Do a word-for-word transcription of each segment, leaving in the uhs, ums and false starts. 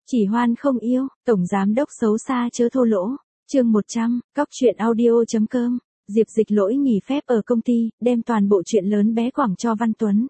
Chỉ hoan không yêu, tổng giám đốc xấu xa chớ thô lỗ. Chương một trăm, cóc truyện audio.com. Diệp Dịch Lỗi nghỉ phép ở công ty, đem toàn bộ chuyện lớn bé quảng cho Văn Tuấn.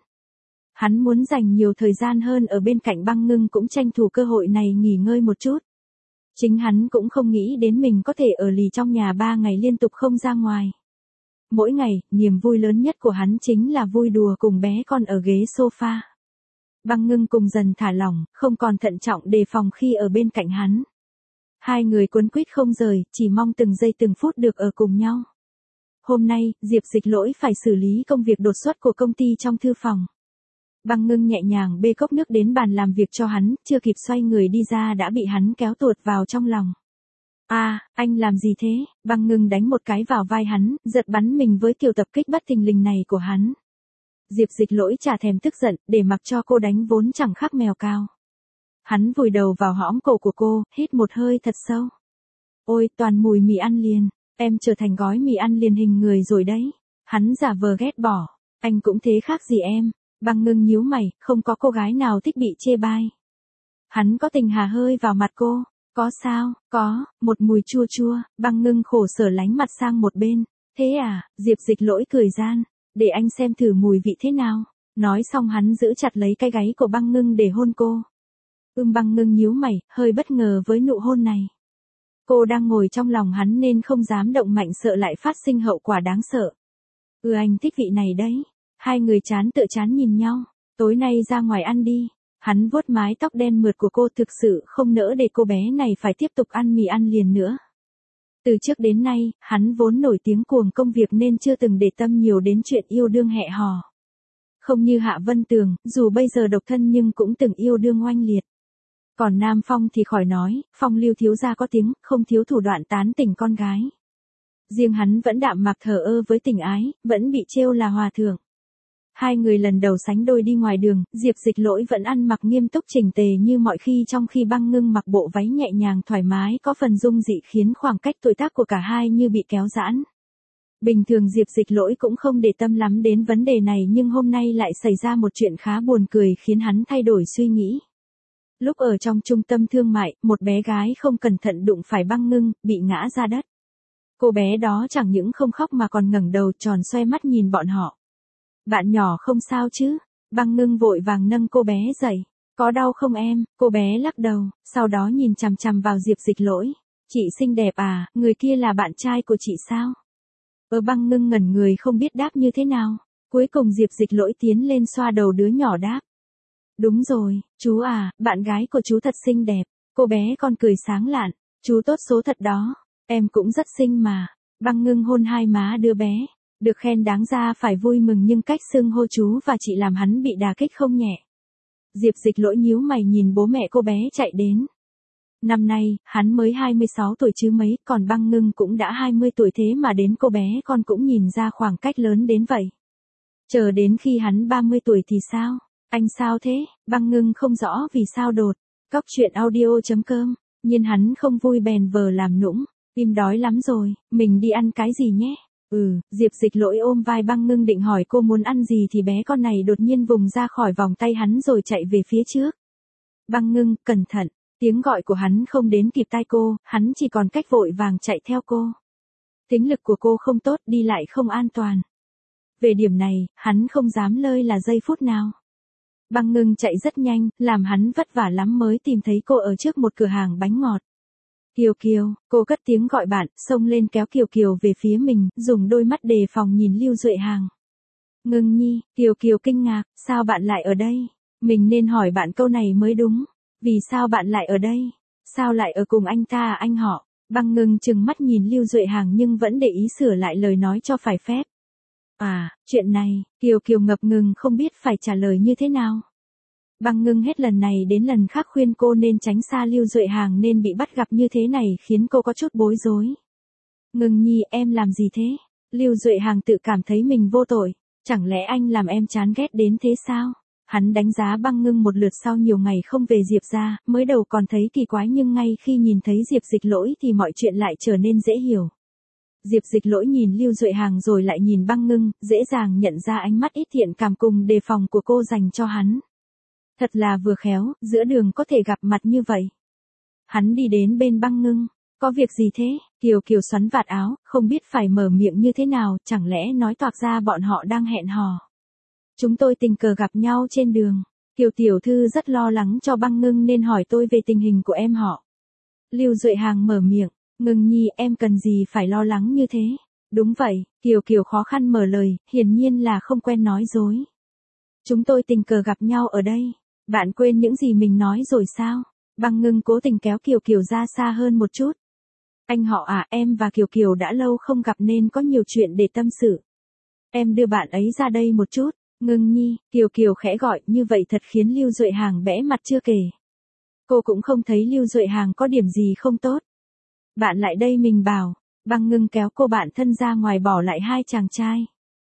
Hắn muốn dành nhiều thời gian hơn ở bên cạnh Băng Ngưng, cũng tranh thủ cơ hội này nghỉ ngơi một chút. Chính hắn cũng không nghĩ đến mình có thể ở lì trong nhà ba ngày liên tục không ra ngoài. Mỗi ngày, niềm vui lớn nhất của hắn chính là vui đùa cùng bé con ở ghế sofa. Băng Ngưng cùng dần thả lỏng, không còn thận trọng đề phòng khi ở bên cạnh hắn. Hai người quấn quýt không rời, chỉ mong từng giây từng phút được ở cùng nhau. Hôm nay, Diệp Dịch Lỗi phải xử lý công việc đột xuất của công ty trong thư phòng. Băng Ngưng nhẹ nhàng bê cốc nước đến bàn làm việc cho hắn, chưa kịp xoay người đi ra đã bị hắn kéo tuột vào trong lòng. À, anh làm gì thế? Băng Ngưng đánh một cái vào vai hắn, giật bắn mình với kiểu tập kích bất thình lình này của hắn. Diệp Dịch Lỗi chả thèm tức giận, để mặc cho cô đánh vốn chẳng khác mèo cao. Hắn vùi đầu vào hõm cổ của cô, hít một hơi thật sâu. Ôi, toàn mùi mì ăn liền, em trở thành gói mì ăn liền hình người rồi đấy. Hắn giả vờ ghét bỏ, anh cũng thế khác gì em. Băng Ngưng nhíu mày, không có cô gái nào thích bị chê bai. Hắn có tình hà hơi vào mặt cô. Có sao, có, một mùi chua chua. Băng Ngưng khổ sở lánh mặt sang một bên. Thế à, Diệp Dịch Lỗi cười gian. Để anh xem thử mùi vị thế nào. Nói xong hắn giữ chặt lấy cái gáy của Băng Ngưng để hôn cô. Ưm Băng Ngưng nhíu mày, hơi bất ngờ với nụ hôn này. Cô đang ngồi trong lòng hắn nên không dám động mạnh, sợ lại phát sinh hậu quả đáng sợ. Ừ, anh thích vị này đấy. Hai người chán tựa chán nhìn nhau. Tối nay ra ngoài ăn đi. Hắn vuốt mái tóc đen mượt của cô, thực sự không nỡ để cô bé này phải tiếp tục ăn mì ăn liền nữa. Từ trước đến nay, hắn vốn nổi tiếng cuồng công việc nên chưa từng để tâm nhiều đến chuyện yêu đương hẹ hò. Không như Hạ Vân Tường, dù bây giờ độc thân nhưng cũng từng yêu đương oanh liệt. Còn Nam Phong thì khỏi nói, Phong Lưu thiếu gia có tiếng, không thiếu thủ đoạn tán tỉnh con gái. Riêng hắn vẫn đạm mạc thờ ơ với tình ái, vẫn bị trêu là hòa thượng. Hai người lần đầu sánh đôi đi ngoài đường, Diệp Dịch Lỗi vẫn ăn mặc nghiêm túc chỉnh tề như mọi khi, trong khi Băng Ngưng mặc bộ váy nhẹ nhàng thoải mái có phần dung dị khiến khoảng cách tuổi tác của cả hai như bị kéo giãn. Bình thường Diệp Dịch Lỗi cũng không để tâm lắm đến vấn đề này, nhưng hôm nay lại xảy ra một chuyện khá buồn cười khiến hắn thay đổi suy nghĩ. Lúc ở trong trung tâm thương mại, một bé gái không cẩn thận đụng phải Băng Ngưng, bị ngã ra đất. Cô bé đó chẳng những không khóc mà còn ngẩng đầu tròn xoe mắt nhìn bọn họ. Bạn nhỏ không sao chứ? Băng Ngưng vội vàng nâng cô bé dậy. Có đau không em? Cô bé lắc đầu, sau đó nhìn chằm chằm vào Diệp Dịch Lỗi. Chị xinh đẹp à, người kia là bạn trai của chị sao? Ở Băng Ngưng ngẩn người không biết đáp như thế nào. Cuối cùng Diệp Dịch Lỗi tiến lên xoa đầu đứa nhỏ đáp. Đúng rồi, chú à, bạn gái của chú thật xinh đẹp. Cô bé còn cười sáng lạn. Chú tốt số thật đó. Em cũng rất xinh mà. Băng Ngưng hôn hai má đứa bé. Được khen đáng ra phải vui mừng, nhưng cách xưng hô chú và chị làm hắn bị đả kích không nhẹ. Diệp Dịch Lỗi nhíu mày nhìn bố mẹ cô bé chạy đến. Năm nay, hắn mới hai mươi sáu tuổi chứ mấy, còn Băng Ngưng cũng đã hai mươi tuổi, thế mà đến cô bé con cũng nhìn ra khoảng cách lớn đến vậy. Chờ đến khi hắn ba mươi tuổi thì sao? Anh sao thế? Băng Ngưng không rõ vì sao đột. Cóc truyện audio.com. Nhưng hắn không vui bèn vờ làm nũng. Tim đói lắm rồi, mình đi ăn cái gì nhé? Ừ, Diệp Dịch Lỗi ôm vai Băng Ngưng định hỏi cô muốn ăn gì thì bé con này đột nhiên vùng ra khỏi vòng tay hắn rồi chạy về phía trước. Băng Ngưng, cẩn thận. Tiếng gọi của hắn không đến kịp tai cô, hắn chỉ còn cách vội vàng chạy theo cô. Tính lực của cô không tốt, đi lại không an toàn. Về điểm này, hắn không dám lơi là giây phút nào. Băng Ngưng chạy rất nhanh, làm hắn vất vả lắm mới tìm thấy cô ở trước một cửa hàng bánh ngọt. Kiều Kiều, cô cất tiếng gọi bạn, xông lên kéo Kiều Kiều về phía mình, dùng đôi mắt đề phòng nhìn Lưu Duệ Hàng. Ngưng nhi, Kiều Kiều kinh ngạc, sao bạn lại ở đây? Mình nên hỏi bạn câu này mới đúng. Vì sao bạn lại ở đây? Sao lại ở cùng anh ta à anh họ? Băng Ngưng trừng mắt nhìn Lưu Duệ Hàng nhưng vẫn để ý sửa lại lời nói cho phải phép. À, chuyện này, Kiều Kiều ngập ngừng không biết phải trả lời như thế nào. Băng Ngưng hết lần này đến lần khác khuyên cô nên tránh xa Lưu Duệ Hàng, nên bị bắt gặp như thế này khiến cô có chút bối rối. Ngưng nhi, em làm gì thế? Lưu Duệ Hàng tự cảm thấy mình vô tội. Chẳng lẽ anh làm em chán ghét đến thế sao? Hắn đánh giá Băng Ngưng một lượt sau nhiều ngày không về Diệp ra, mới đầu còn thấy kỳ quái nhưng ngay khi nhìn thấy Diệp Dịch Lỗi thì mọi chuyện lại trở nên dễ hiểu. Diệp Dịch Lỗi nhìn Lưu Duệ Hàng rồi lại nhìn Băng Ngưng, dễ dàng nhận ra ánh mắt ít thiện cảm cùng đề phòng của cô dành cho hắn. Thật là vừa khéo, giữa đường có thể gặp mặt như vậy. Hắn đi đến bên băng ngưng. Có việc gì thế? Kiều Kiều xoắn vạt áo, không biết phải mở miệng như thế nào, chẳng lẽ nói toạc ra bọn họ đang hẹn hò. Chúng tôi tình cờ gặp nhau trên đường. Kiều tiểu thư rất lo lắng cho băng ngưng nên hỏi tôi về tình hình của em họ. Lưu Duệ Hàng mở miệng, Ngưng nhi em cần gì phải lo lắng như thế. Đúng vậy, Kiều Kiều khó khăn mở lời, hiển nhiên là không quen nói dối. Chúng tôi tình cờ gặp nhau ở đây. Bạn quên những gì mình nói rồi sao? Băng ngưng cố tình kéo Kiều Kiều ra xa hơn một chút. Anh họ à, em và Kiều Kiều đã lâu không gặp nên có nhiều chuyện để tâm sự. Em đưa bạn ấy ra đây một chút. Ngưng nhi, Kiều Kiều khẽ gọi, như vậy thật khiến Lưu Duệ Hàng bẽ mặt chưa kể. Cô cũng không thấy Lưu Duệ Hàng có điểm gì không tốt. Bạn lại đây mình bảo. Băng ngưng kéo cô bạn thân ra ngoài bỏ lại hai chàng trai.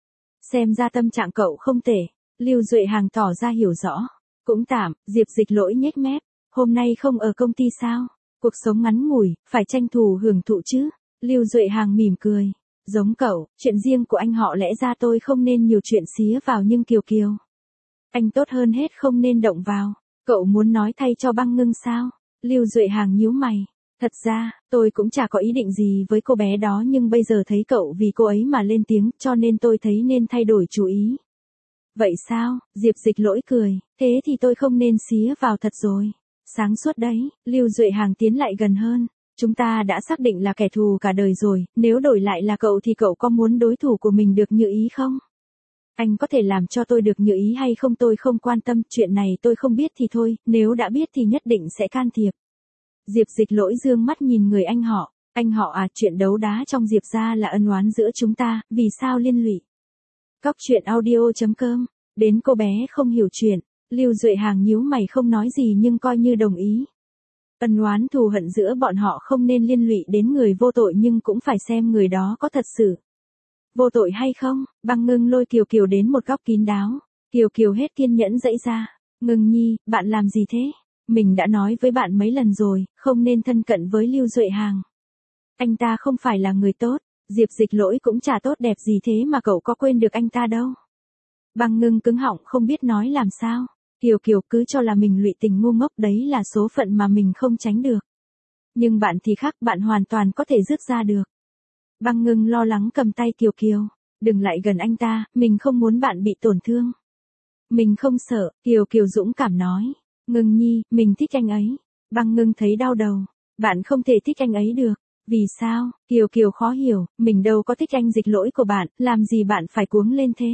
Xem ra tâm trạng cậu không tệ. Lưu Duệ Hàng tỏ ra hiểu rõ. Cũng tạm, Diệp Dịch Lỗi nhếch mép. Hôm nay không ở công ty sao? Cuộc sống ngắn ngủi, phải tranh thủ hưởng thụ chứ. Lưu Duệ Hàng mỉm cười. Giống cậu, chuyện riêng của anh họ lẽ ra tôi không nên nhiều chuyện xía vào nhưng Kiều Kiều. Anh tốt hơn hết không nên động vào. Cậu muốn nói thay cho băng ngưng sao? Lưu Duệ Hàng nhíu mày. Thật ra, tôi cũng chả có ý định gì với cô bé đó nhưng bây giờ thấy cậu vì cô ấy mà lên tiếng cho nên tôi thấy nên thay đổi chủ ý. Vậy sao? Diệp Dịch Lỗi cười. Thế thì tôi không nên xía vào thật rồi. Sáng suốt đấy, Lưu Duệ Hàng tiến lại gần hơn. Chúng ta đã xác định là kẻ thù cả đời rồi, nếu đổi lại là cậu thì cậu có muốn đối thủ của mình được như ý không? Anh có thể làm cho tôi được như ý hay không tôi không quan tâm, chuyện này tôi không biết thì thôi, nếu đã biết thì nhất định sẽ can thiệp. Diệp Dịch Lỗi dương mắt nhìn người anh họ. Anh họ à, chuyện đấu đá trong Diệp gia là ân oán giữa chúng ta, vì sao liên lụy? Cóc truyện audio chấm com. Đến cô bé không hiểu chuyện. Lưu Duệ Hàng nhíu mày không nói gì nhưng coi như đồng ý. Ân oán thù hận giữa bọn họ không nên liên lụy đến người vô tội nhưng cũng phải xem người đó có thật sự vô tội hay không. Băng ngưng lôi Kiều Kiều đến một góc kín đáo. Kiều Kiều hết kiên nhẫn dãy ra. Ngưng nhi, bạn làm gì thế? Mình đã nói với bạn mấy lần rồi, không nên thân cận với Lưu Duệ Hàng. Anh ta không phải là người tốt. Diệp Dịch Lỗi cũng chả tốt đẹp gì thế mà cậu có quên được anh ta đâu. Băng ngưng cứng họng không biết nói làm sao. Kiều Kiều cứ cho là mình lụy tình ngu ngốc đấy là số phận mà mình không tránh được. Nhưng bạn thì khác, bạn hoàn toàn có thể rước ra được. Băng ngưng lo lắng cầm tay Kiều Kiều. Đừng lại gần anh ta, mình không muốn bạn bị tổn thương. Mình không sợ, Kiều Kiều dũng cảm nói. Ngưng nhi, mình thích anh ấy. Băng ngưng thấy đau đầu. Bạn không thể thích anh ấy được. Vì sao? Kiều Kiều khó hiểu, mình đâu có thích anh Dịch Lỗi của bạn, làm gì bạn phải cuống lên thế?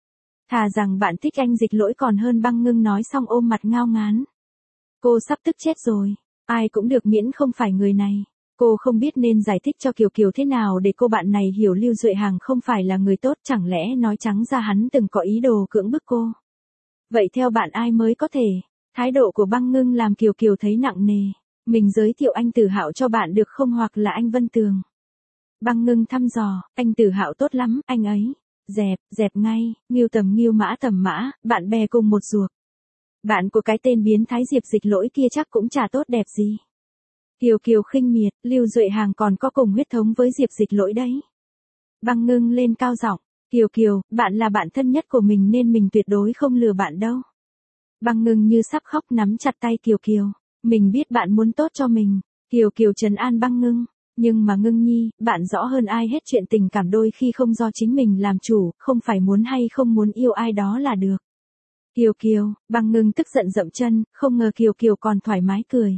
Thà rằng bạn thích anh Dịch Lỗi còn hơn. Băng ngưng nói xong ôm mặt ngao ngán. Cô sắp tức chết rồi. Ai cũng được miễn không phải người này. Cô không biết nên giải thích cho Kiều Kiều thế nào để cô bạn này hiểu Lưu Duệ Hàng không phải là người tốt, chẳng lẽ nói trắng ra hắn từng có ý đồ cưỡng bức cô. Vậy theo bạn ai mới có thể? Thái độ của băng ngưng làm Kiều Kiều thấy nặng nề. Mình giới thiệu anh Tử Hạo cho bạn được không, hoặc là anh Vân Tường. Băng ngưng thăm dò, anh Tử Hạo tốt lắm, anh ấy. Dẹp, dẹp ngay, Ngưu tầm Ngưu mã tầm mã, bạn bè cùng một ruột. Bạn của cái tên biến thái Diệp Dịch Lỗi kia chắc cũng chả tốt đẹp gì. Kiều Kiều khinh miệt, Lưu Duệ Hàng còn có cùng huyết thống với Diệp Dịch Lỗi đấy. Băng ngưng lên cao giọng, Kiều Kiều, bạn là bạn thân nhất của mình nên mình tuyệt đối không lừa bạn đâu. Băng ngưng như sắp khóc nắm chặt tay Kiều Kiều. Mình biết bạn muốn tốt cho mình. Kiều Kiều trấn an băng ngưng. Nhưng mà ngưng nhi, bạn rõ hơn ai hết chuyện tình cảm đôi khi không do chính mình làm chủ, không phải muốn hay không muốn yêu ai đó là được. Kiều Kiều, băng ngưng tức giận dậm chân, không ngờ Kiều Kiều còn thoải mái cười.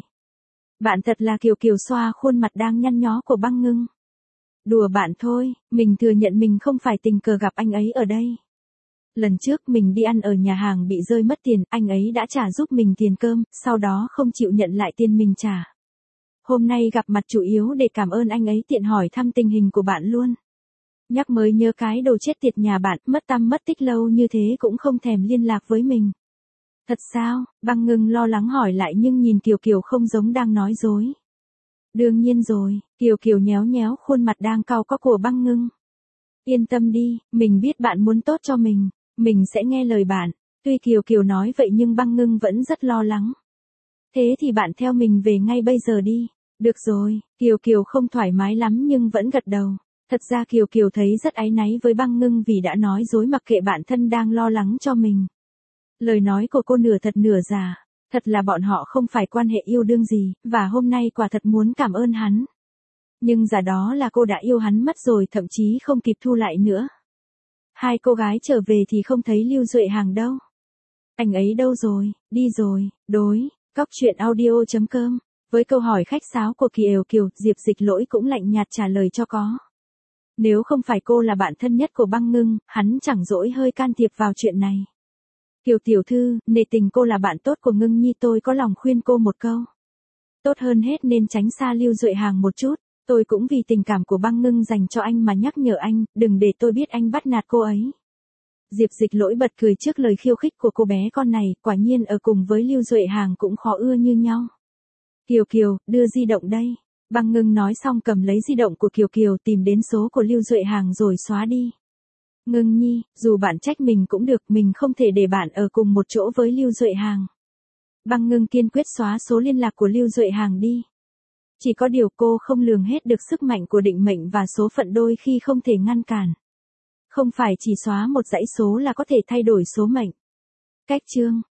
Bạn thật là Kiều Kiều xoa khuôn mặt đang nhăn nhó của băng ngưng. Đùa bạn thôi, mình thừa nhận mình không phải tình cờ gặp anh ấy ở đây. Lần trước mình đi ăn ở nhà hàng bị rơi mất tiền, anh ấy đã trả giúp mình tiền cơm, sau đó không chịu nhận lại tiền mình trả. Hôm nay gặp mặt chủ yếu để cảm ơn anh ấy tiện hỏi thăm tình hình của bạn luôn. Nhắc mới nhớ cái đồ chết tiệt nhà bạn, mất tăm mất tích lâu như thế cũng không thèm liên lạc với mình. Thật sao? Băng ngưng lo lắng hỏi lại nhưng nhìn Kiều Kiều không giống đang nói dối. Đương nhiên rồi, Kiều Kiều nhéo nhéo khuôn mặt đang cau có của băng ngưng. Yên tâm đi, mình biết bạn muốn tốt cho mình, mình sẽ nghe lời bạn. Tuy Kiều Kiều nói vậy nhưng băng ngưng vẫn rất lo lắng. Thế thì bạn theo mình về ngay bây giờ đi. Được rồi, Kiều Kiều không thoải mái lắm nhưng vẫn gật đầu. Thật ra Kiều Kiều thấy rất áy náy với băng ngưng vì đã nói dối mặc kệ bản thân đang lo lắng cho mình. Lời nói của cô nửa thật nửa giả. Thật là bọn họ không phải quan hệ yêu đương gì, và hôm nay quả thật muốn cảm ơn hắn. Nhưng giả đó là cô đã yêu hắn mất rồi, thậm chí không kịp thu lại nữa. Hai cô gái trở về thì không thấy Lưu Duệ Hàng đâu. Anh ấy đâu rồi, đi rồi, đối, cóc truyện audio chấm com. Với câu hỏi khách sáo của Kiều Kiều, Diệp Dịch Lỗi cũng lạnh nhạt trả lời cho có. Nếu không phải cô là bạn thân nhất của Băng Ngưng, hắn chẳng dỗi hơi can thiệp vào chuyện này. Kiều tiểu thư, nể tình cô là bạn tốt của Ngưng Nhi, tôi có lòng khuyên cô một câu. Tốt hơn hết nên tránh xa Lưu Duệ Hàng một chút, tôi cũng vì tình cảm của Băng Ngưng dành cho anh mà nhắc nhở anh, đừng để tôi biết anh bắt nạt cô ấy. Diệp Dịch Lỗi bật cười trước lời khiêu khích của cô bé con này, quả nhiên ở cùng với Lưu Duệ Hàng cũng khó ưa như nhau. Kiều Kiều, đưa di động đây. Băng Ngưng nói xong cầm lấy di động của Kiều Kiều, tìm đến số của Lưu Duệ Hàng rồi xóa đi. Ngưng Nhi, dù bạn trách mình cũng được, mình không thể để bạn ở cùng một chỗ với Lưu Duệ Hàng. Băng Ngưng kiên quyết xóa số liên lạc của Lưu Duệ Hàng đi. Chỉ có điều cô không lường hết được sức mạnh của định mệnh và số phận đôi khi không thể ngăn cản. Không phải chỉ xóa một dãy số là có thể thay đổi số mệnh. Cách chương